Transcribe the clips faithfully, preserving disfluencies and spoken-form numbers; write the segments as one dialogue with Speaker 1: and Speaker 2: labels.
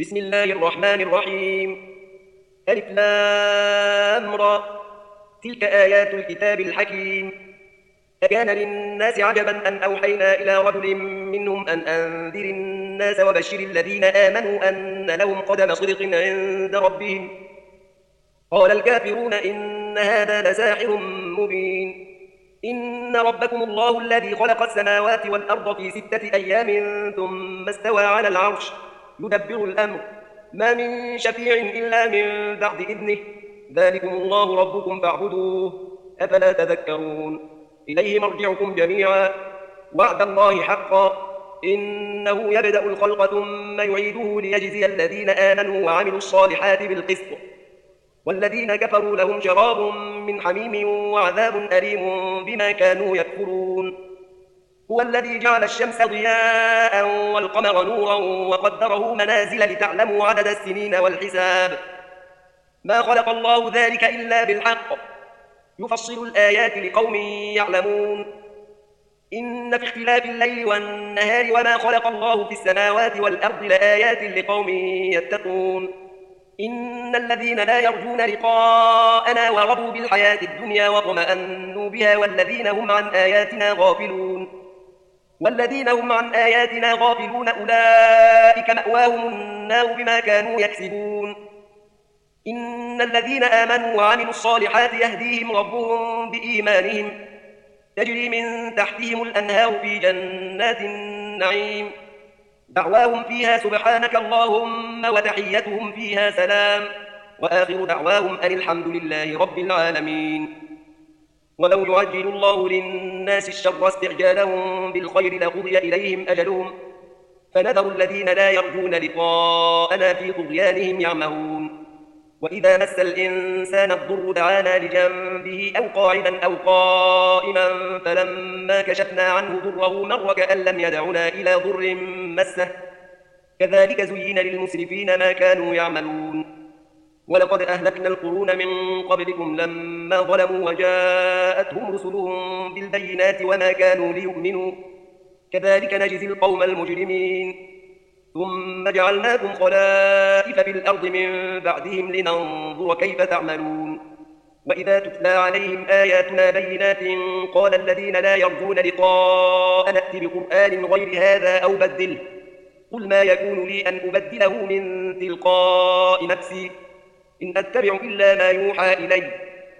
Speaker 1: بسم الله الرحمن الرحيم. ألف لام را. تلك آيات الكتاب الحكيم. أكان للناس عجبا أن أوحينا إلى رجل منهم أن أنذر الناس وبشر الذين آمنوا أن لهم قدم صدق عند ربهم. قال الكافرون إن هذا لساحر مبين. إن ربكم الله الذي خلق السماوات والأرض في ستة أيام ثم استوى على العرش يدبر الأمر ما من شفيع إلا من بعد إذنه ذلكم الله ربكم فاعبدوه أفلا تذكرون. إليه مرجعكم جميعا وعد الله حقا إنه يبدأ الخلق ثم يعيده ليجزي الذين آمنوا وعملوا الصالحات بالقسط والذين كفروا لهم شراب من حميم وعذاب أليم بما كانوا يكفرون. هو الذي جعل الشمس ضياء والقمر نورا وقدره منازل لتعلموا عدد السنين والحساب ما خلق الله ذلك إلا بالحق يفصل الآيات لقوم يعلمون. إن في اختلاف الليل والنهار وما خلق الله في السماوات والأرض لآيات لقوم يتقون. إن الذين لا يرجون لقاءنا ورضوا بالحياة الدنيا واطمأنوا بها والذين هم عن آياتنا غافلون والذين هم عن آياتنا غافلون أولئك مأواهم النار بما كانوا يكسبون. إن الذين آمنوا وعملوا الصالحات يهديهم ربهم بإيمانهم تجري من تحتهم الأنهار في جنات النعيم دعواهم فيها سبحانك اللهم وتحيتهم فيها سلام وآخر دعواهم أن الحمد لله رب العالمين. ولو يعجل الله للناس الشر استعجالهم بالخير لقضي إليهم أجلهم فنذر الذين لا يرجون لقاءنا في طغيانهم يعمهون. وإذا مس الإنسان الضر دعانا لجنبه أو قاعدا أو قائما فلما كشفنا عنه ضره مر كأن لم يدعنا إلى ضر مسه كذلك زين للمسرفين ما كانوا يعملون. ولقد أهلكنا القرون من قبلكم لما ظلموا وجاءتهم رسلهم بالبينات وما كانوا ليؤمنوا كذلك نجزي القوم المجرمين. ثم جعلناكم خلائف في الأرض من بعدهم لننظر كيف تعملون. وإذا تتلى عليهم آياتنا بينات قال الذين لا يرجون لقاء نأت بقرآن غير هذا أو بدله قل ما يكون لي أن أبدله من تلقاء نفسي إن أتبع إلا ما يوحى إلي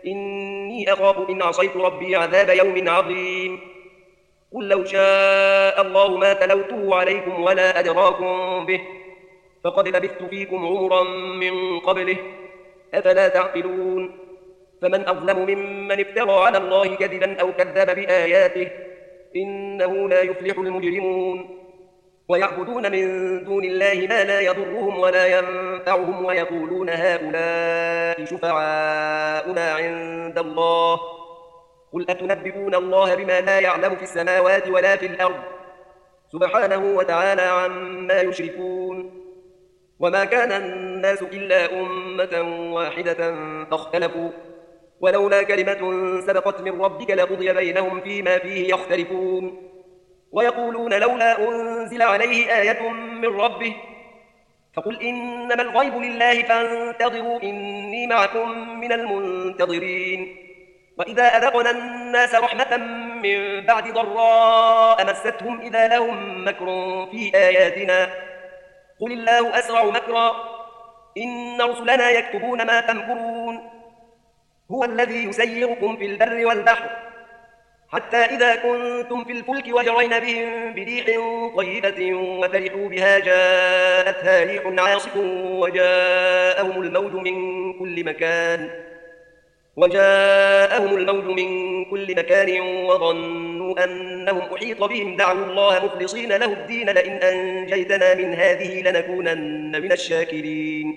Speaker 1: إني أخاف إن عصيت ربي عذاب يوم عظيم. قل لو شاء الله ما تلوته عليكم ولا أدراكم به فقد لبثت فيكم عمرا من قبله أفلا تعقلون. فمن أظلم ممن افترى على الله كذبا أو كذب بآياته إنه لا يفلح المجرمون. ويعبدون من دون الله ما لا يضرهم ولا ينفعهم ويقولون هؤلاء شفعاؤنا عند الله قل أتنبئون الله بما لا يعلم في السماوات ولا في الأرض سبحانه وتعالى عما يشركون. وما كان الناس إلا أمة واحدة فاختلفوا ولولا كلمة سبقت من ربك لقضي بينهم فيما فيه يختلفون. ويقولون لولا أنزل عليه آية من ربه فقل إنما الغيب لله فانتظروا إني معكم من المنتظرين. وإذا أذقنا الناس رحمة من بعد ضراء مستهم إذا لهم مكر في آياتنا قل الله أسرع مكرا إن رسلنا يكتبون ما تمكرون. هو الذي يسيركم في البر والبحر حتى إذا كنتم في الفلك وجرين بهم بريح طيبة وفرحوا بها جاءتها ريح عاصف وجاءهم الموج من كل مكان وجاءهم الموج من كل مكان وظنوا أنهم أحيط بهم دعوا الله مخلصين له الدين لئن أنجيتنا من هذه لنكونن من الشاكرين.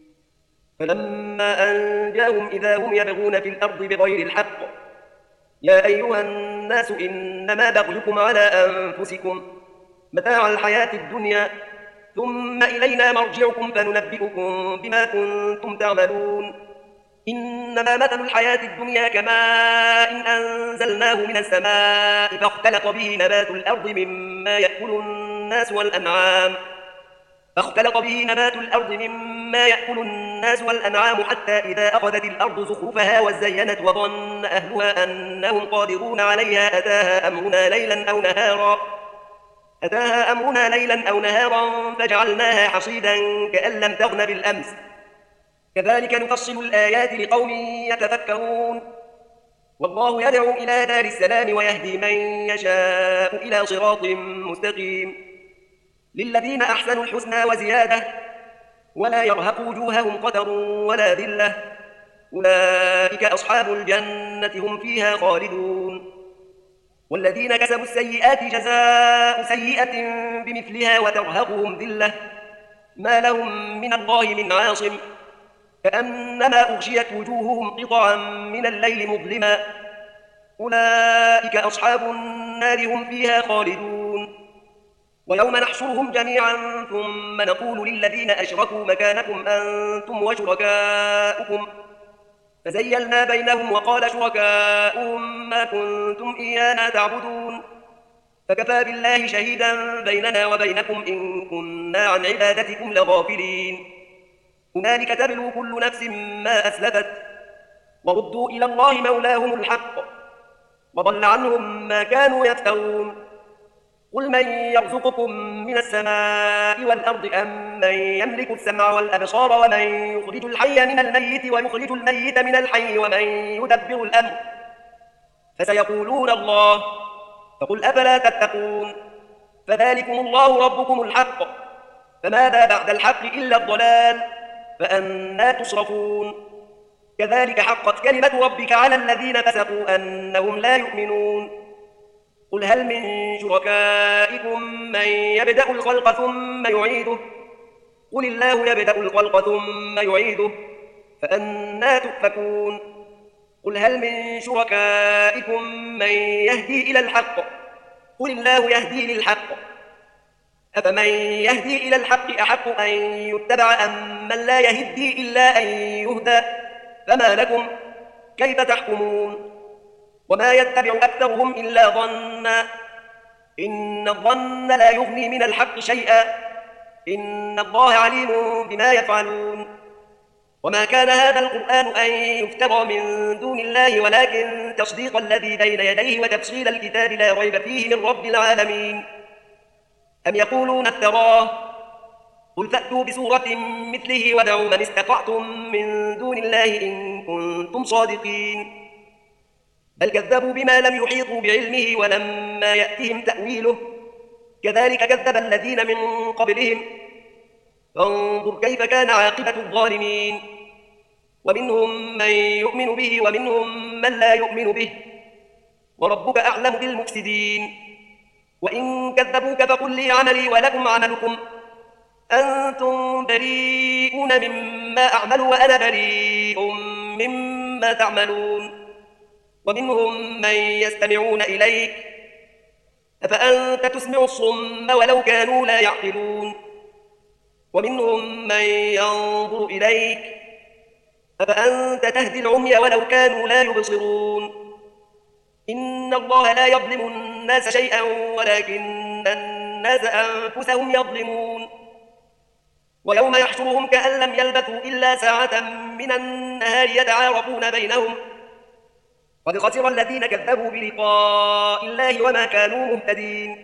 Speaker 1: فلما أنجاهم إذا هم يبغون في الأرض بغير الحق يا أيها الناس إنما بغيكم على أنفسكم متاع الحياة الدنيا ثم إلينا مرجعكم فننبئكم بما كنتم تعملون. إنما مثل الحياة الدنيا كماء إن أنزلناه من السماء فاختلط به نبات الأرض مما يأكل الناس والأنعام فاختلط به نبات الأرض مما يأكل الناس والأنعام حتى إذا أخذت الأرض زخرفها وزينت وظن أهلها أنهم قادرون عليها أتاها أمرنا ليلا أو نهارا أتاها أمرنا ليلا أو نهارا فجعلناها حصيدا كأن لم تغن بالأمس كذلك نفصل الآيات لقوم يتفكرون والله يدعو إلى دار السلام ويهدي من يشاء إلى صراط مستقيم للذين أحسنوا الحسنى وزيادة ولا يرهق وجوههم قتر ولا ذلة أولئك أصحاب الجنة هم فيها خالدون والذين كسبوا السيئات جزاء سيئة بمثلها وترهقهم ذلة ما لهم من الله من عاصم كأنما أغشيت وجوههم قطعا من الليل مظلما أولئك أصحاب النار هم فيها خالدون ويوم نحشرهم جميعا ثم نقول للذين أشركوا مكانكم أنتم وشركاؤكم فزيلنا بينهم وقال شركاؤهم ما كنتم إيانا تعبدون فكفى بالله شهيدا بيننا وبينكم إن كنا عن عبادتكم لغافلين هنالك تبلو كل نفس ما أسلفت وردوا إلى الله مولاهم الحق وضل عنهم ما كانوا يفترون قل من يرزقكم من السماء والأرض أم من يملك السمع والأبصار ومن يخرج الحي من الميت ويخرج الميت من الحي ومن يدبر الأمر فسيقولون الله فقل أفلا تتقون فذلكم الله ربكم الحق فماذا بعد الحق إلا الضلال فأنى تصرفون كذلك حقت كلمة ربك على الذين فسقوا أنهم لا يؤمنون قل هل من شركائكم من يبدأ الخلق ثم يعيده قل الله يبدأ الخلق ثم يعيده فأنى تؤفكون قل هل من شركائكم من يهدي إلى الحق قل الله يهدي للحق أفمن يهدي إلى الحق أحق أن يتبع أم من لا يهدي إلا أن يهدى فما لكم كيف تحكمون وما يتبع أكثرهم إلا ظنا إن الظن لا يغني من الحق شيئا إن الله عليم بما يفعلون وما كان هذا القرآن أن يفترى من دون الله ولكن تصديق الذي بين يديه وتفصيل الكتاب لا ريب فيه من رب العالمين أم يقولون افتراه قل فأتوا بسورة مثله ودعوا من استطعتم من دون الله إن كنتم صادقين بل كذبوا بما لم يحيطوا بعلمه ولما يأتهم تأويله كذلك كذب الذين من قبلهم فانظر كيف كان عاقبة الظالمين ومنهم من يؤمن به ومنهم من لا يؤمن به وربك أعلم بالمفسدين وإن كذبوك فقل لي عملي ولكم عملكم أنتم بريئون مما أعمل وأنا بريء مما تعملون ومنهم من يستمعون إليك أفأنت تسمع الصم ولو كانوا لا يعقلون ومنهم من ينظر إليك أفأنت تهدي العمي ولو كانوا لا يبصرون إن الله لا يظلم الناس شيئا ولكن الناس أنفسهم يظلمون ويوم يحشرهم كأن لم يلبثوا إلا ساعة من النهار يتعارفون بينهم قد خسر الذين كذبوا بلقاء الله وما كانوا مهتدين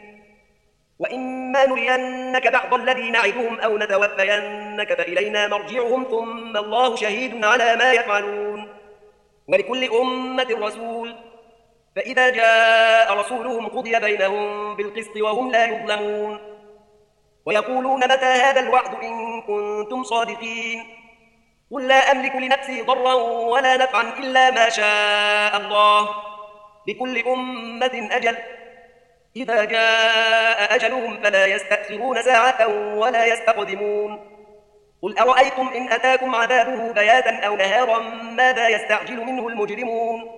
Speaker 1: وإما نرينك بعض الذي نعدهم أو نتوفينك فإلينا مرجعهم ثم الله شهيد على ما يفعلون ولكل أمة رسول فإذا جاء رسولهم قضي بينهم بالقسط وهم لا يظلمون ويقولون متى هذا الوعد إن كنتم صادقين قل لا أملك لنفسي ضرا ولا نفعا إلا ما شاء الله لكل أمة أجل إذا جاء أجلهم فلا يستأخرون ساعة ولا يستقدمون قل أرأيتم إن أتاكم عذابه بياتا أو نهارا ماذا يستعجل منه المجرمون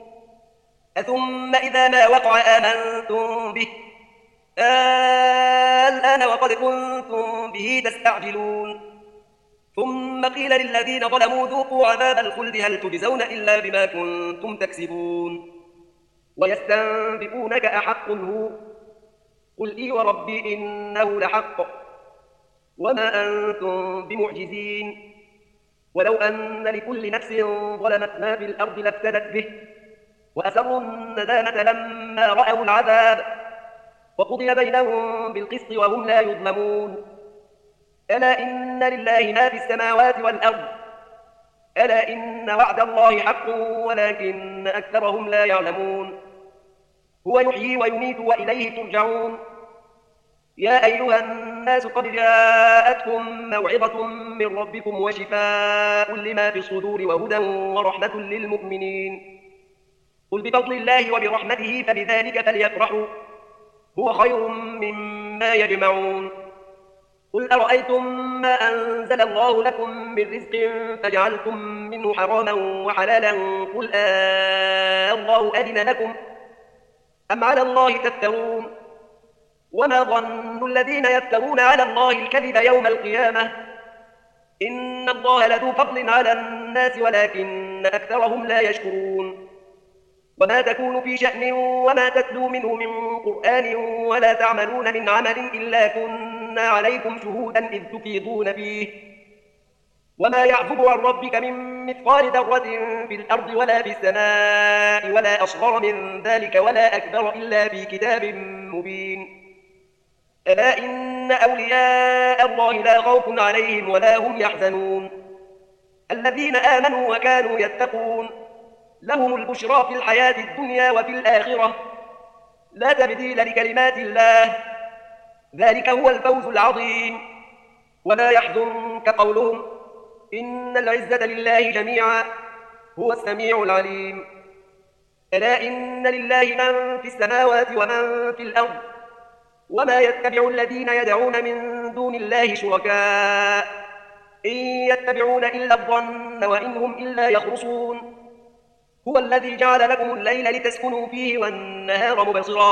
Speaker 1: أثم إذا ما وقع آمنتم به الآن وقد كنتم به تستعجلون ثم قيل للذين ظلموا ذوقوا عذاب الخلد هل تجزون إلا بما كنتم تكسبون ويستنبئونك أحق هو قل إي وربي إنه لحق وما أنتم بمعجزين. ولو أن لكل نفس ظلمت ما في الأرض لافتدت به وأسروا الندامة لما رأوا العذاب وقضي بينهم بالقسط وهم لا يظلمون. ألا إن لله ما في السماوات والأرض ألا إن وعد الله حق ولكن أكثرهم لا يعلمون. هو يحيي ويميت وإليه ترجعون. يا أيها الناس قد جاءتكم موعظة من ربكم وشفاء لما في الصدور وهدى ورحمة للمؤمنين. قل بفضل الله وبرحمته فبذلك فليفرحوا هو خير مما يجمعون. قل أرأيتم ما أنزل الله لكم من رزق فجعلتم منه حراما وحلالا قل آه الله أذن لكم أم على الله تفترون. وما ظن الذين يفترون على الله الكذب يوم القيامة إن الله لذو فضل على الناس ولكن أكثرهم لا يشكرون. وما تكون في شأن وما تتلو منه من قرآن ولا تعملون من عمل إلا كنا عليكم شهودا إذ تفيضون فيه. وما يعزب عن ربك من مثقال ذرة في الأرض ولا في السماء ولا أصغر من ذلك ولا أكبر إلا في كتاب مبين. ألا إن أولياء الله لا خوف عليهم ولا هم يحزنون الذين آمنوا وكانوا يتقون لهم البشرى في الحياة الدنيا وفي الآخرة لا تبديل لكلمات الله ذلك هو الفوز العظيم. ولا يحزنك قولهم إن العزة لله جميعا هو السميع العليم. ألا إن لله من في السماوات ومن في الأرض وما يتبع الذين يدعون من دون الله شركاء إن يتبعون إلا الظن وإن هم إلا يخرصون. هو الذي جعل لكم الليل لتسكنوا فيه والنهار مبصرا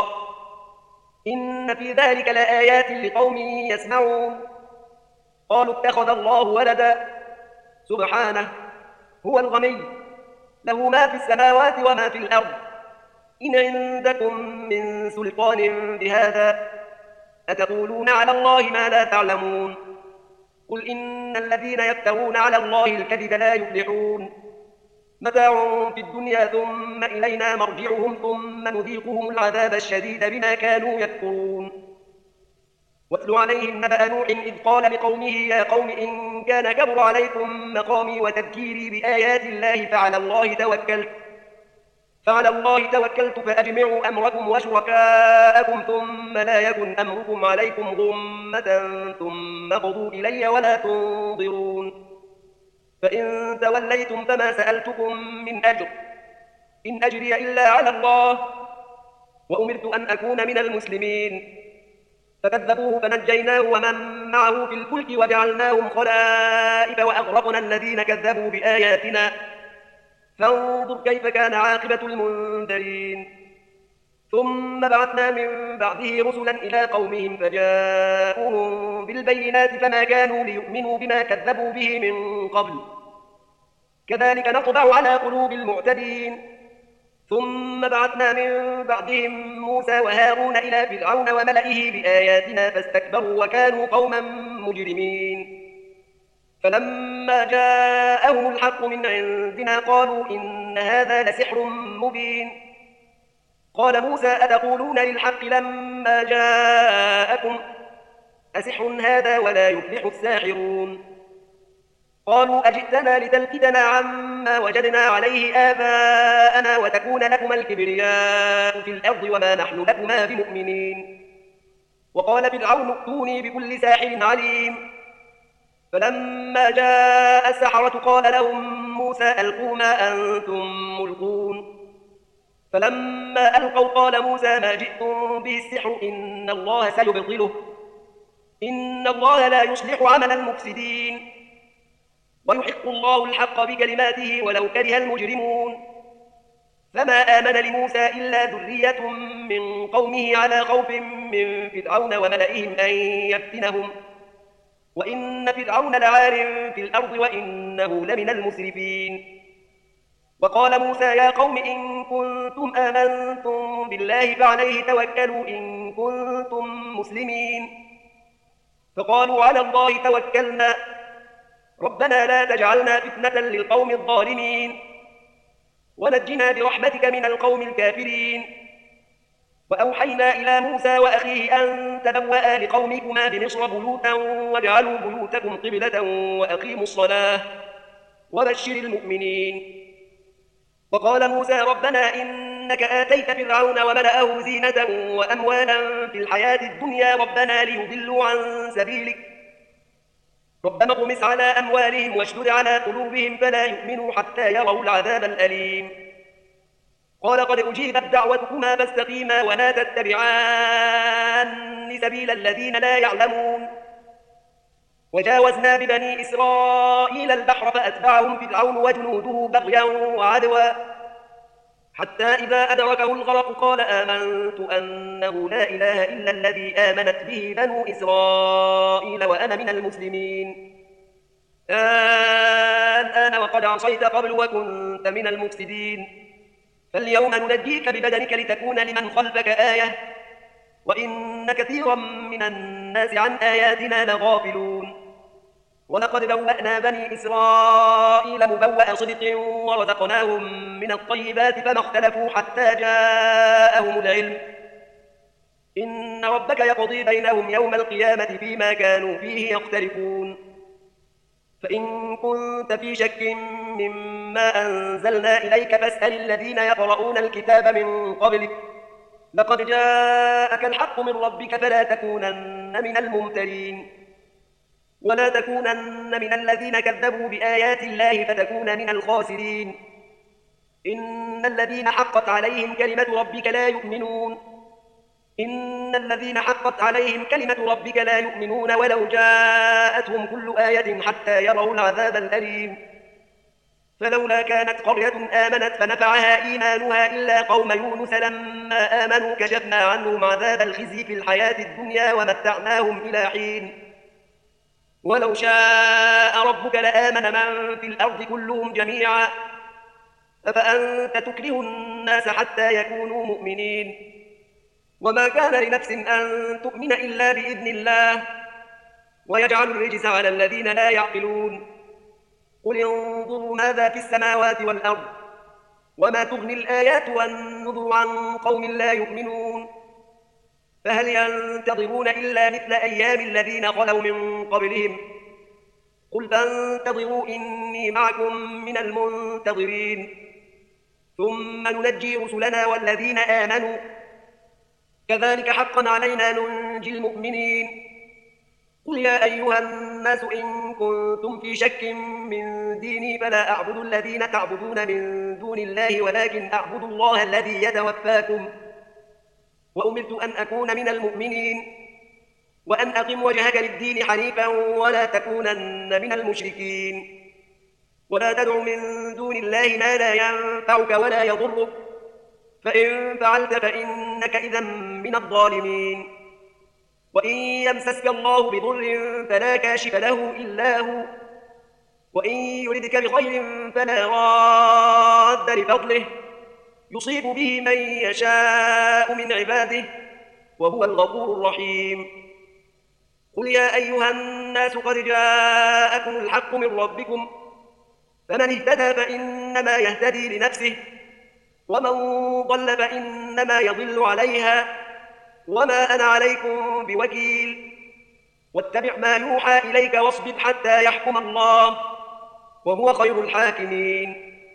Speaker 1: إن في ذلك لآيات لقوم يسمعون. قالوا اتخذ الله ولدا سبحانه هو الغني له ما في السماوات وما في الأرض إن عندكم من سلطان بهذا أتقولون على الله ما لا تعلمون. قل إن الذين يفترون على الله الكذب لا يفلحون متاع في الدنيا ثم إلينا مرجعهم ثم نذيقهم العذاب الشديد بما كانوا يكفرون. واتل عليهم نبأ نوح إذ قال لقومه يا قوم إن كان كبر عليكم مقامي وتذكيري بآيات الله فعلى الله توكلت فعلى الله توكلت فأجمعوا أمركم وشركاءكم ثم لا يكن أمركم عليكم غمة ثم قضوا إلي ولا تنظرون. فإن توليتم فما سألتكم من أجر إن أجري إلا على الله وأمرت أن أكون من المسلمين. فكذبوه فنجيناه ومن معه في الفلك وجعلناهم خلائف وأغرقنا الذين كذبوا بآياتنا فانظر كيف كان عاقبة المنذرين. ثم بعثنا من بعده رسلا إلى قومهم فجاءوهم بالبينات فما كانوا ليؤمنوا بما كذبوا به من قبل كذلك نطبع على قلوب المعتدين. ثم بعثنا من بعدهم موسى وهارون إلى فرعون وملئه بآياتنا فاستكبروا وكانوا قوما مجرمين. فلما جاءهم الحق من عندنا قالوا إن هذا لسحر مبين. قال موسى أتقولون للحق لما جاءكم أسحر هذا ولا يفلح الساحرون. قالوا أجئتنا لتلفتنا عما وجدنا عليه آباءنا وتكون لكما الكبرياء في الأرض وما نحن لكما بمؤمنين. وقال فرعون ائتوني بكل ساحر عليم. فلما جاء السحرة قال لهم موسى ألقوا ما أنتم ملقون. فلما ألقوا قال موسى ما جئتم به السحر إن الله سيبطله إن الله لا يصلح عمل المفسدين ويحق الله الحق بكلماته ولو كره المجرمون. فما آمن لموسى إلا ذرية من قومه على خوف من فرعون وملئهم أن يفتنهم وإن فرعون لعال في الأرض وإنه لمن المسرفين. وقال موسى يا قوم إن كنتم آمنتم بالله فعليه توكلوا إن كنتم مسلمين. فقالوا على الله توكلنا ربنا لا تجعلنا فتنة للقوم الظالمين ونجنا برحمتك من القوم الكافرين. وأوحينا إلى موسى وأخيه أن تبوأ لقومكما بمصر بيوتا واجعلوا بيوتكم قبلة وأقيموا الصلاة وبشر المؤمنين. وقال موسى ربنا إنك آتيت فرعون وملأه زينة وأموالا في الحياة الدنيا ربنا ليضلوا عن سبيلك ربنا اطمس على أموالهم واشدد على قلوبهم فلا يؤمنوا حتى يروا العذاب الأليم. قال قد أجيبت دعوتكما فاستقيما ولا تتبعان سبيل الذين لا يعلمون. وجاوزنا ببني إسرائيل البحر فأتبعهم فرعون وجنوده بغيا وعدوا حتى إذا أدركه الغرق قال آمنت أنه لا إله إلا الذي آمنت به بنو إسرائيل وأنا من المسلمين. الآن وقد عصيت قبل وكنت من المفسدين فاليوم ننجيك ببدنك لتكون لمن خلفك آية وإن كثيرا من الناس عن آياتنا لغافلون. ولقد بوأنا بني إسرائيل مبوأ صدق ورزقناهم من الطيبات فما اختلفوا حتى جاءهم العلم إن ربك يقضي بينهم يوم القيامة فيما كانوا فيه يختلفون. فإن كنت في شك مما أنزلنا إليك فاسأل الذين يقرؤون الكتاب من قبلك لقد جاءك الحق من ربك فلا تكونن من الممترين ولا تكونن من الذين كذبوا بآيات الله فتكون من الخاسرين. إن الذين حقت عليهم كلمة ربك لا يؤمنون إن الذين حقت عليهم كلمة ربك لا يؤمنون ولو جاءتهم كل آية حتى يروا العذاب الأليم. فلولا كانت قرية آمنت فنفعها إيمانها إلا قوم يونس لما آمنوا كشفنا عنهم عذاب الخزي في الحياة الدنيا ومتعناهم إلى حين. ولو شاء ربك لآمن من في الأرض كلهم جميعا أفأنت تكره الناس حتى يكونوا مؤمنين. وما كان لنفس أن تؤمن إلا بإذن الله ويجعل الرجس على الذين لا يعقلون. قل انظروا ماذا في السماوات والأرض وما تغني الآيات والنذر عن قوم لا يؤمنون. فهل ينتظرون إلا مثل أيام الذين خلوا من قبلهم قل فانتظروا إني معكم من المنتظرين ثم ننجي رسلنا والذين آمنوا كذلك حقا علينا ننجي المؤمنين. قل يا أيها الناس إن كنتم في شك من ديني فلا أعبد الذين تعبدون من دون الله ولكن أعبد الله الذي يتوفاكم وأمرت أن أكون من المؤمنين وأن أقم وجهك للدين حنيفا ولا تكونن من المشركين. ولا تدع من دون الله ما لا ينفعك ولا يضرك فإن فعلت فإنك إذا من الظالمين. وإن يمسسك الله بضر فلا كاشف له إلا هو وإن يردك بخير فلا راد لفضله يصيب به من يشاء من عباده وهو الغفور الرحيم. قل يا أيها الناس قد جاءكم الحق من ربكم فمن اهتدى فإنما يهتدي لنفسه ومن ضل فإنما يضل عليها وما أنا عليكم بوكيل. واتبع ما يوحى إليك واصبر حتى يحكم الله وهو خير الحاكمين.